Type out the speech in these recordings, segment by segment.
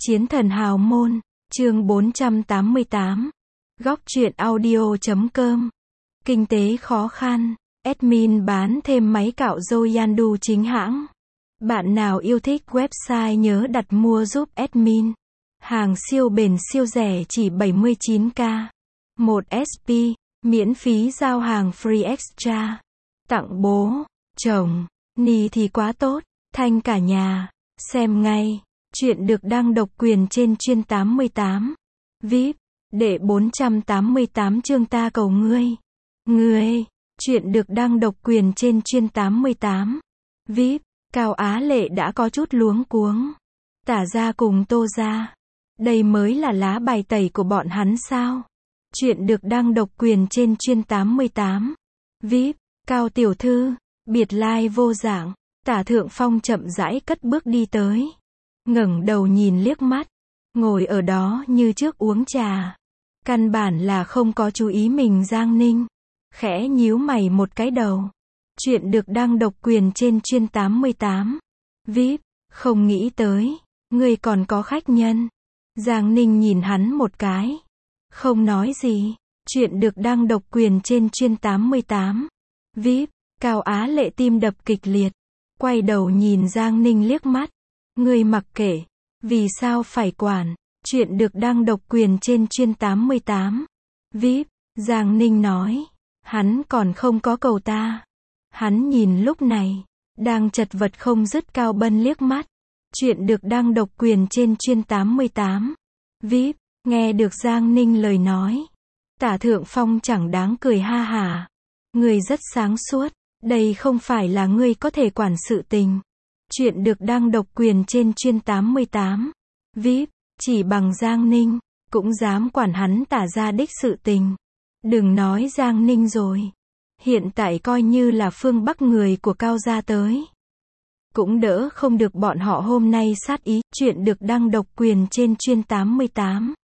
Chiến thần hào môn, chương 488. Góc truyện audio.com. Kinh tế khó khăn, admin bán thêm máy cạo râu Yandu chính hãng. Bạn nào yêu thích website nhớ đặt mua giúp admin. Hàng siêu bền siêu rẻ chỉ 79k. 1 SP, miễn phí giao hàng free extra. Tặng bố, chồng, ni thì quá tốt, thanh cả nhà. Xem ngay. Chuyện được đăng độc quyền trên chuyên 88. VIP, đệ 488 chương ta cầu ngươi. Ngươi, chuyện được đăng độc quyền trên chuyên 88. VIP, Cao Á Lệ đã có chút luống cuống. Tả ra cùng Tô ra. Đây mới là lá bài tẩy của bọn hắn sao? Chuyện được đăng độc quyền trên chuyên 88. VIP, Cao tiểu thư, biệt lai vô dạng. Tả Thượng Phong chậm rãi cất bước đi tới. Ngẩng đầu nhìn liếc mắt, ngồi ở đó như trước uống trà. Căn bản là không có chú ý mình Giang Ninh. Khẽ nhíu mày một cái đầu. Chuyện được đăng độc quyền trên chuyên 88. VIP, không nghĩ tới, ngươi còn có khách nhân. Giang Ninh nhìn hắn một cái. Không nói gì. Chuyện được đăng độc quyền trên chuyên 88. VIP, Cao Á Lệ tim đập kịch liệt. Quay đầu nhìn Giang Ninh liếc mắt. Ngươi mặc kệ, vì sao phải quản? Chuyện được đăng độc quyền trên chuyên 88. VIP, Giang Ninh nói, hắn còn không có cầu ta. Hắn nhìn lúc này, đang chật vật không dứt Cao Bân liếc mắt. Chuyện được đăng độc quyền trên chuyên 88. VIP, nghe được Giang Ninh lời nói. Tả Thượng Phong chẳng đáng cười ha hả. Ngươi rất sáng suốt, đây không phải là ngươi có thể quản sự tình. Chuyện được đăng độc quyền trên chuyên 88. VIP, chỉ bằng Giang Ninh, cũng dám quản hắn tả ra đích sự tình. Đừng nói Giang Ninh rồi. Hiện tại coi như là phương Bắc người của Cao gia tới. Cũng đỡ không được bọn họ hôm nay sát ý. Chuyện được đăng độc quyền trên chuyên 88.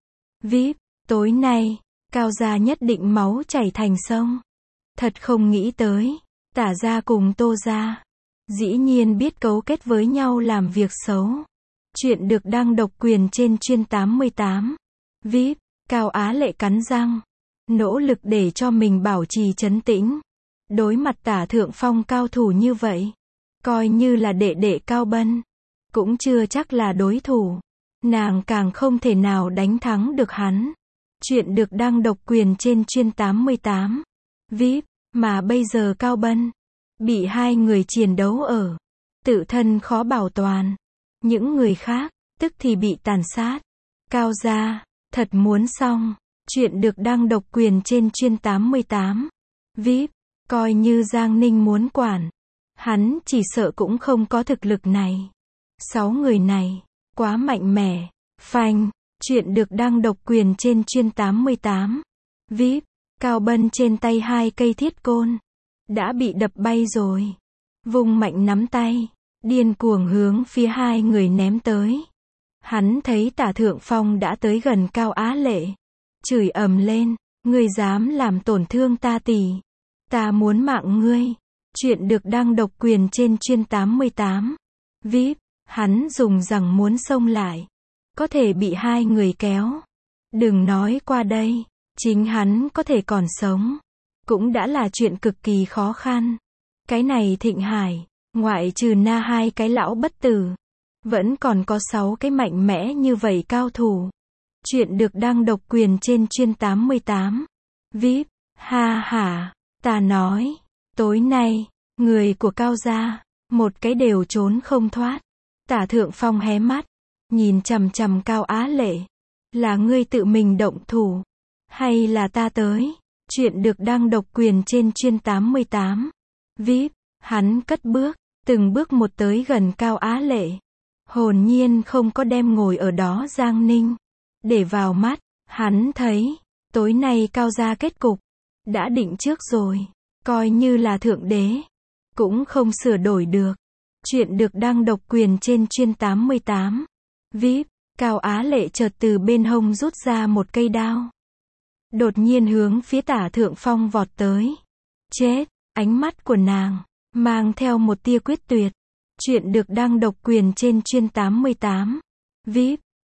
VIP, tối nay, Cao gia nhất định máu chảy thành sông. Thật không nghĩ tới, tả gia cùng Tô gia. Dĩ nhiên biết cấu kết với nhau làm việc xấu. Chuyện được đăng độc quyền trên chuyên 88. VIP, Cao Á Lệ cắn răng. Nỗ lực để cho mình bảo trì trấn tĩnh. Đối mặt Tả Thượng Phong cao thủ như vậy. Coi như là đệ đệ Cao Bân. Cũng chưa chắc là đối thủ. Nàng càng không thể nào đánh thắng được hắn. Chuyện được đăng độc quyền trên chuyên 88. VIP, mà bây giờ Cao Bân bị hai người chiến đấu ở. Tự thân khó bảo toàn. Những người khác, tức thì bị tàn sát. Cao gia, thật muốn xong. Chuyện được đăng độc quyền trên chuyên 88. VIP, coi như Giang Ninh muốn quản. Hắn chỉ sợ cũng không có thực lực này. 6 người này, quá mạnh mẽ. Phanh, chuyện được đăng độc quyền trên chuyên 88. VIP, Cao Bân trên tay 2 cây thiết côn. Đã bị đập bay rồi. Vung mạnh nắm tay. Điên cuồng hướng phía 2 người ném tới. Hắn thấy Tả Thượng Phong đã tới gần Cao Á Lệ. Chửi ầm lên. Ngươi dám làm tổn thương ta tỷ. Ta muốn mạng ngươi. Chuyện được đăng độc quyền trên chuyên 88. VIP, hắn dùng rằng muốn xông lại. Có thể bị 2 người kéo. Đừng nói qua đây. Chính hắn có thể còn sống. Cũng đã là chuyện cực kỳ khó khăn. Cái này Thịnh Hải, ngoại trừ na 2 cái lão bất tử, vẫn còn có 6 cái mạnh mẽ như vậy cao thủ. Chuyện được đăng độc quyền trên chuyên 88. VIP, ha hả, ta nói, tối nay, người của Cao gia, một cái đều trốn không thoát. Tả Thượng Phong hé mắt, nhìn chằm chằm Cao Á Lệ. Là ngươi tự mình động thủ, hay là ta tới? Chuyện được đăng độc quyền trên chuyên 88. VIP, hắn cất bước, từng bước một tới gần Cao Á Lệ. Hồn nhiên không có đem ngồi ở đó Giang Ninh. Để vào mắt, hắn thấy, tối nay Cao gia kết cục, đã định trước rồi. Coi như là thượng đế, cũng không sửa đổi được. Chuyện được đăng độc quyền trên chuyên 88. VIP, Cao Á Lệ chợt từ bên hông rút ra một cây đao. Đột nhiên hướng phía Tả Thượng Phong vọt tới. Chết, ánh mắt của nàng mang theo một tia quyết tuyệt. Chuyện được đăng độc quyền trên chuyên 88. VIP,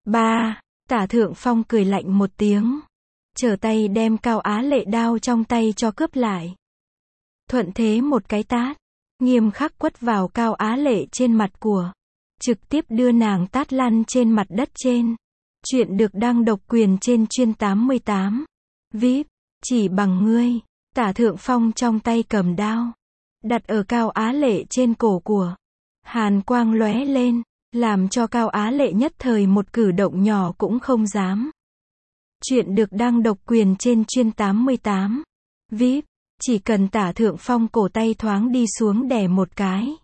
Ba, Tả Thượng Phong cười lạnh một tiếng. Trở tay đem Cao Á Lệ đao trong tay cho cướp lại. Thuận thế một cái tát. Nghiêm khắc quất vào Cao Á Lệ trên mặt của. Trực tiếp đưa nàng tát lăn trên mặt đất trên. Chuyện được đăng độc quyền trên chuyên 88. VIP, chỉ bằng ngươi. Tả Thượng Phong trong tay cầm đao. Đặt ở Cao Á Lệ trên cổ của. Hàn quang lóe lên. Làm cho Cao Á Lệ nhất thời một cử động nhỏ cũng không dám. Chuyện được đăng độc quyền trên chuyên 88. VIP, chỉ cần Tả Thượng Phong cổ tay thoáng đi xuống đè một cái.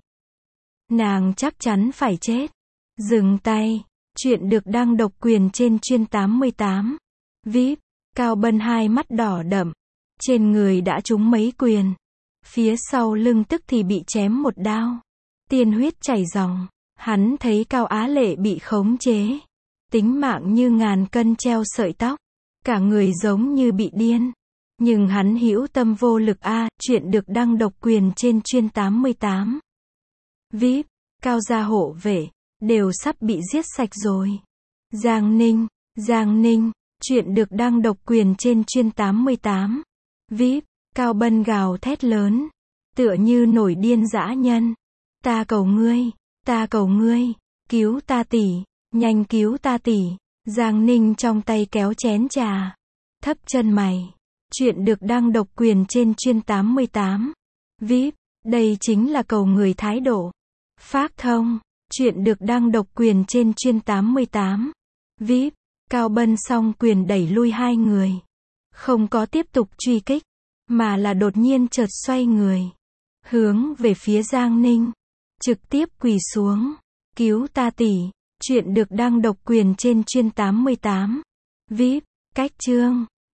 Nàng chắc chắn phải chết. Dừng tay. Chuyện được đăng độc quyền trên chuyên 88. VIP, Cao Bân hai mắt đỏ đậm. Trên người đã trúng mấy quyền. Phía sau lưng tức thì bị chém một đao. Tiên huyết chảy ròng. Hắn thấy Cao Á Lệ bị khống chế. Tính mạng như ngàn cân treo sợi tóc. Cả người giống như bị điên. Nhưng hắn hữu tâm vô lực a. Chuyện được đăng độc quyền trên chuyên 88. VIP, Cao gia hộ vệ. Đều sắp bị giết sạch rồi. Giang Ninh. Chuyện được đăng độc quyền trên chuyên 88. VIP, Cao Bân gào thét lớn. Tựa như nổi điên dã nhân. Ta cầu ngươi, cứu ta tỷ, nhanh cứu ta tỷ. Giang Ninh trong tay kéo chén trà. Thấp chân mày. Chuyện được đăng độc quyền trên chuyên 88. VIP, đây chính là cầu người thái độ. Phác thông. Chuyện được đăng độc quyền trên chuyên 88. VIP, Cao Bân song quyền đẩy lui hai người. Không có tiếp tục truy kích, mà là đột nhiên chợt xoay người. Hướng về phía Giang Ninh. Trực tiếp quỳ xuống. Cứu ta tỷ. Chuyện được đăng độc quyền trên chuyên 88. VIP, cách chương.